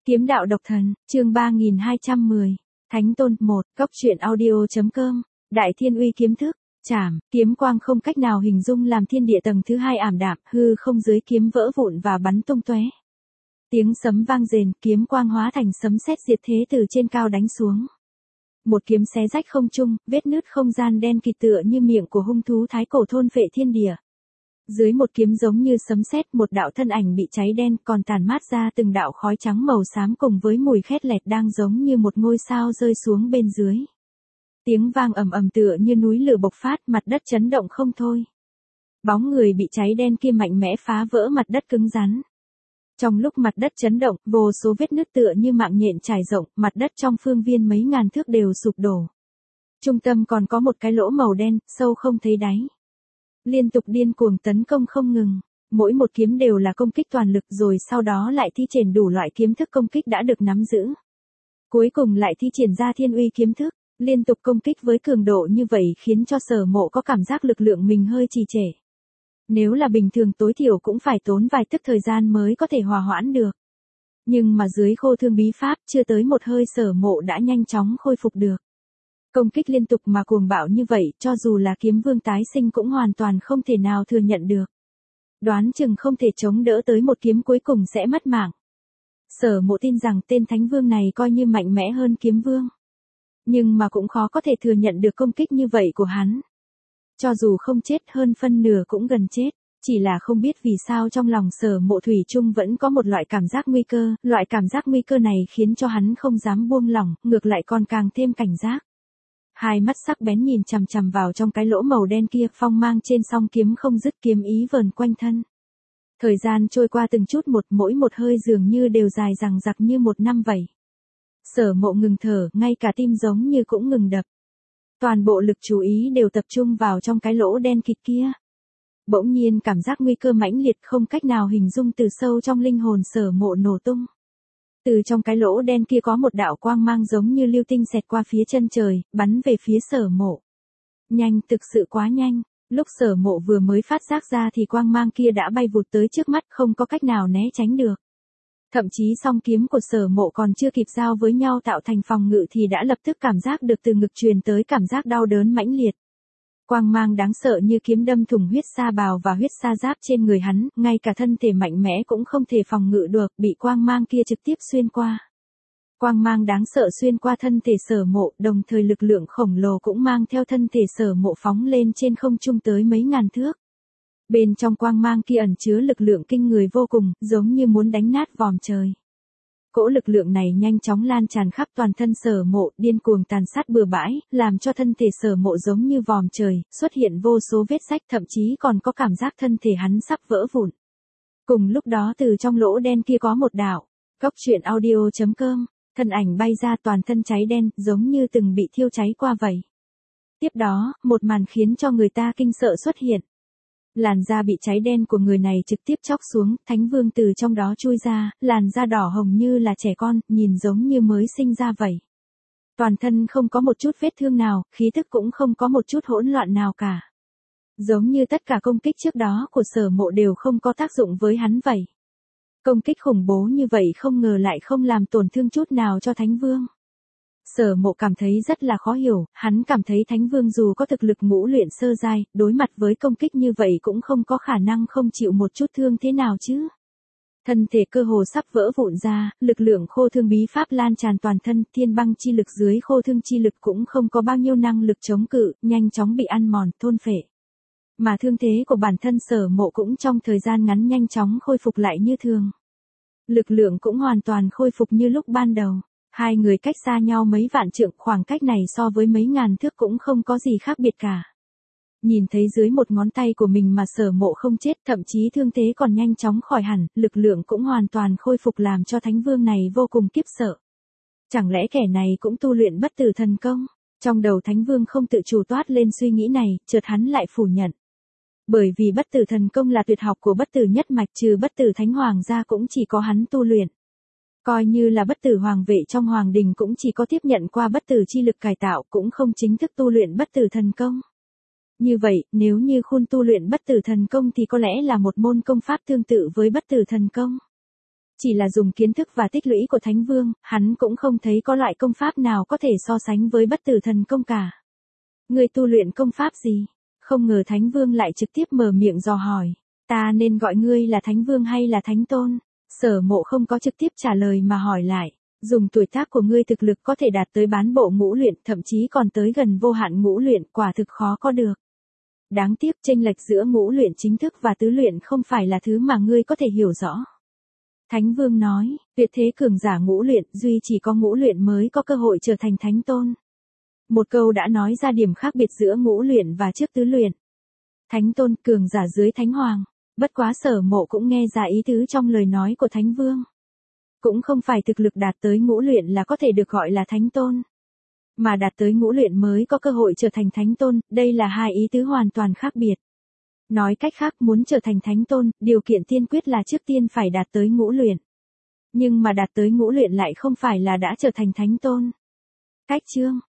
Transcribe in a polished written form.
Kiếm đạo độc thần, chương 3210. Thánh tôn 1, góc truyện audio.com. Đại thiên uy kiếm thức, chảm, kiếm quang không cách nào hình dung làm thiên địa tầng thứ 2 ảm đạm, hư không dưới kiếm vỡ vụn và bắn tung tóe. Tiếng sấm vang rền, kiếm quang hóa thành sấm sét diệt thế từ trên cao đánh xuống. Một kiếm xé rách không trung, vết nứt không gian đen kịt tựa như miệng của hung thú thái cổ thôn phệ thiên địa. Dưới một kiếm giống như sấm sét, một đạo thân ảnh bị cháy đen còn tàn mát ra từng đạo khói trắng màu xám cùng với mùi khét lẹt đang giống như một ngôi sao rơi xuống bên dưới. Tiếng vang ầm ầm tựa như núi lửa bộc phát, mặt đất chấn động không thôi. Bóng người bị cháy đen kia mạnh mẽ phá vỡ mặt đất cứng rắn. Trong lúc mặt đất chấn động, vô số vết nứt tựa như mạng nhện trải rộng, mặt đất trong phương viên mấy ngàn thước đều sụp đổ. Trung tâm còn có một cái lỗ màu đen, sâu không thấy đáy. Liên tục điên cuồng tấn công không ngừng, mỗi một kiếm đều là công kích toàn lực rồi sau đó lại thi triển đủ loại kiếm thức công kích đã được nắm giữ. Cuối cùng lại thi triển ra thiên uy kiếm thức, liên tục công kích với cường độ như vậy khiến cho Sở Mộ có cảm giác lực lượng mình hơi trì trệ. Nếu là bình thường tối thiểu cũng phải tốn vài tức thời gian mới có thể hòa hoãn được. Nhưng mà dưới khô thương bí pháp chưa tới một hơi Sở Mộ đã nhanh chóng khôi phục được. Công kích liên tục mà cuồng bạo như vậy, cho dù là kiếm vương tái sinh cũng hoàn toàn không thể nào thừa nhận được. Đoán chừng không thể chống đỡ tới một kiếm cuối cùng sẽ mất mạng. Sở Mộ tin rằng tên thánh vương này coi như mạnh mẽ hơn kiếm vương. Nhưng mà cũng khó có thể thừa nhận được công kích như vậy của hắn. Cho dù không chết hơn phân nửa cũng gần chết, chỉ là không biết vì sao trong lòng Sở Mộ thủy chung vẫn có một loại cảm giác nguy cơ, loại cảm giác nguy cơ này khiến cho hắn không dám buông lỏng, ngược lại còn càng thêm cảnh giác. Hai mắt sắc bén nhìn chằm chằm vào trong cái lỗ màu đen kia, phong mang trên song kiếm không dứt, kiếm ý vờn quanh thân. Thời gian trôi qua từng chút một, mỗi một hơi dường như đều dài dằng dặc như một năm vậy. Sở Mộ ngừng thở, ngay cả tim giống như cũng ngừng đập. Toàn bộ lực chú ý đều tập trung vào trong cái lỗ đen kịt kia. Bỗng nhiên cảm giác nguy cơ mãnh liệt không cách nào hình dung từ sâu trong linh hồn Sở Mộ nổ tung. Từ trong cái lỗ đen kia có một đạo quang mang giống như lưu tinh xẹt qua phía chân trời, bắn về phía Sở Mộ. Nhanh, thực sự quá nhanh, lúc Sở Mộ vừa mới phát giác ra thì quang mang kia đã bay vụt tới trước mắt, không có cách nào né tránh được. Thậm chí song kiếm của Sở Mộ còn chưa kịp giao với nhau tạo thành phòng ngự thì đã lập tức cảm giác được từ ngực truyền tới cảm giác đau đớn mãnh liệt. Quang mang đáng sợ như kiếm đâm thủng huyết sa bào và huyết sa giáp trên người hắn, ngay cả thân thể mạnh mẽ cũng không thể phòng ngự được, bị quang mang kia trực tiếp xuyên qua. Quang mang đáng sợ xuyên qua thân thể Sở Mộ, đồng thời lực lượng khổng lồ cũng mang theo thân thể Sở Mộ phóng lên trên không trung tới mấy ngàn thước. Bên trong quang mang kia ẩn chứa lực lượng kinh người vô cùng, giống như muốn đánh nát vòm trời. Cỗ lực lượng này nhanh chóng lan tràn khắp toàn thân Sở Mộ, điên cuồng tàn sát bừa bãi, làm cho thân thể Sở Mộ giống như vòm trời, xuất hiện vô số vết rách, thậm chí còn có cảm giác thân thể hắn sắp vỡ vụn. Cùng lúc đó từ trong lỗ đen kia có một đạo, góc truyện audio.com, thân ảnh bay ra toàn thân cháy đen, giống như từng bị thiêu cháy qua vậy. Tiếp đó, một màn khiến cho người ta kinh sợ xuất hiện. Làn da bị cháy đen của người này trực tiếp chóc xuống, thánh vương từ trong đó chui ra, làn da đỏ hồng như là trẻ con, nhìn giống như mới sinh ra vậy. Toàn thân không có một chút vết thương nào, khí thức cũng không có một chút hỗn loạn nào cả. Giống như tất cả công kích trước đó của Sở Mộ đều không có tác dụng với hắn vậy. Công kích khủng bố như vậy không ngờ lại không làm tổn thương chút nào cho thánh vương. Sở Mộ cảm thấy rất là khó hiểu, hắn cảm thấy thánh vương dù có thực lực ngũ luyện sơ giai, đối mặt với công kích như vậy cũng không có khả năng không chịu một chút thương thế nào chứ. Thân thể cơ hồ sắp vỡ vụn ra, lực lượng khô thương bí pháp lan tràn toàn thân, thiên băng chi lực dưới khô thương chi lực cũng không có bao nhiêu năng lực chống cự, nhanh chóng bị ăn mòn, thôn phệ. Mà thương thế của bản thân Sở Mộ cũng trong thời gian ngắn nhanh chóng khôi phục lại như thường. Lực lượng cũng hoàn toàn khôi phục như lúc ban đầu. Hai người cách xa nhau mấy vạn trượng, khoảng cách này so với mấy ngàn thước cũng không có gì khác biệt cả. Nhìn thấy dưới một ngón tay của mình mà Sở Mộ không chết, thậm chí thương thế còn nhanh chóng khỏi hẳn, lực lượng cũng hoàn toàn khôi phục làm cho thánh vương này vô cùng kiếp sợ. Chẳng lẽ kẻ này cũng tu luyện bất tử thần công? Trong đầu thánh vương không tự chủ toát lên suy nghĩ này, chợt hắn lại phủ nhận. Bởi vì bất tử thần công là tuyệt học của bất tử nhất mạch, trừ bất tử thánh hoàng ra cũng chỉ có hắn tu luyện. Coi như là bất tử hoàng vệ trong hoàng đình cũng chỉ có tiếp nhận qua bất tử chi lực cải tạo, cũng không chính thức tu luyện bất tử thần công. Như vậy, nếu như Khôn tu luyện bất tử thần công thì có lẽ là một môn công pháp tương tự với bất tử thần công. Chỉ là dùng kiến thức và tích lũy của Thánh Vương, hắn cũng không thấy có loại công pháp nào có thể so sánh với bất tử thần công cả. Ngươi tu luyện công pháp gì? Không ngờ Thánh Vương lại trực tiếp mở miệng dò hỏi. Ta nên gọi ngươi là Thánh Vương hay là Thánh Tôn? Sở Mộ không có trực tiếp trả lời mà hỏi lại. Dùng tuổi tác của ngươi thực lực có thể đạt tới bán bộ ngũ luyện, thậm chí còn tới gần vô hạn ngũ luyện, quả thực khó có được. Đáng tiếc chênh lệch giữa ngũ luyện chính thức và tứ luyện không phải là thứ mà ngươi có thể hiểu rõ. Thánh Vương nói, tuyệt thế cường giả ngũ luyện, duy chỉ có ngũ luyện mới có cơ hội trở thành Thánh Tôn. Một câu đã nói ra điểm khác biệt giữa ngũ luyện và trước tứ luyện. Thánh Tôn, cường giả dưới Thánh Hoàng. Bất quá Sở Mộ cũng nghe ra ý tứ trong lời nói của Thánh Vương. Cũng không phải thực lực đạt tới ngũ luyện là có thể được gọi là Thánh Tôn. Mà đạt tới ngũ luyện mới có cơ hội trở thành Thánh Tôn, đây là hai ý tứ hoàn toàn khác biệt. Nói cách khác, muốn trở thành Thánh Tôn, điều kiện tiên quyết là trước tiên phải đạt tới ngũ luyện. Nhưng mà đạt tới ngũ luyện lại không phải là đã trở thành Thánh Tôn. Cách chương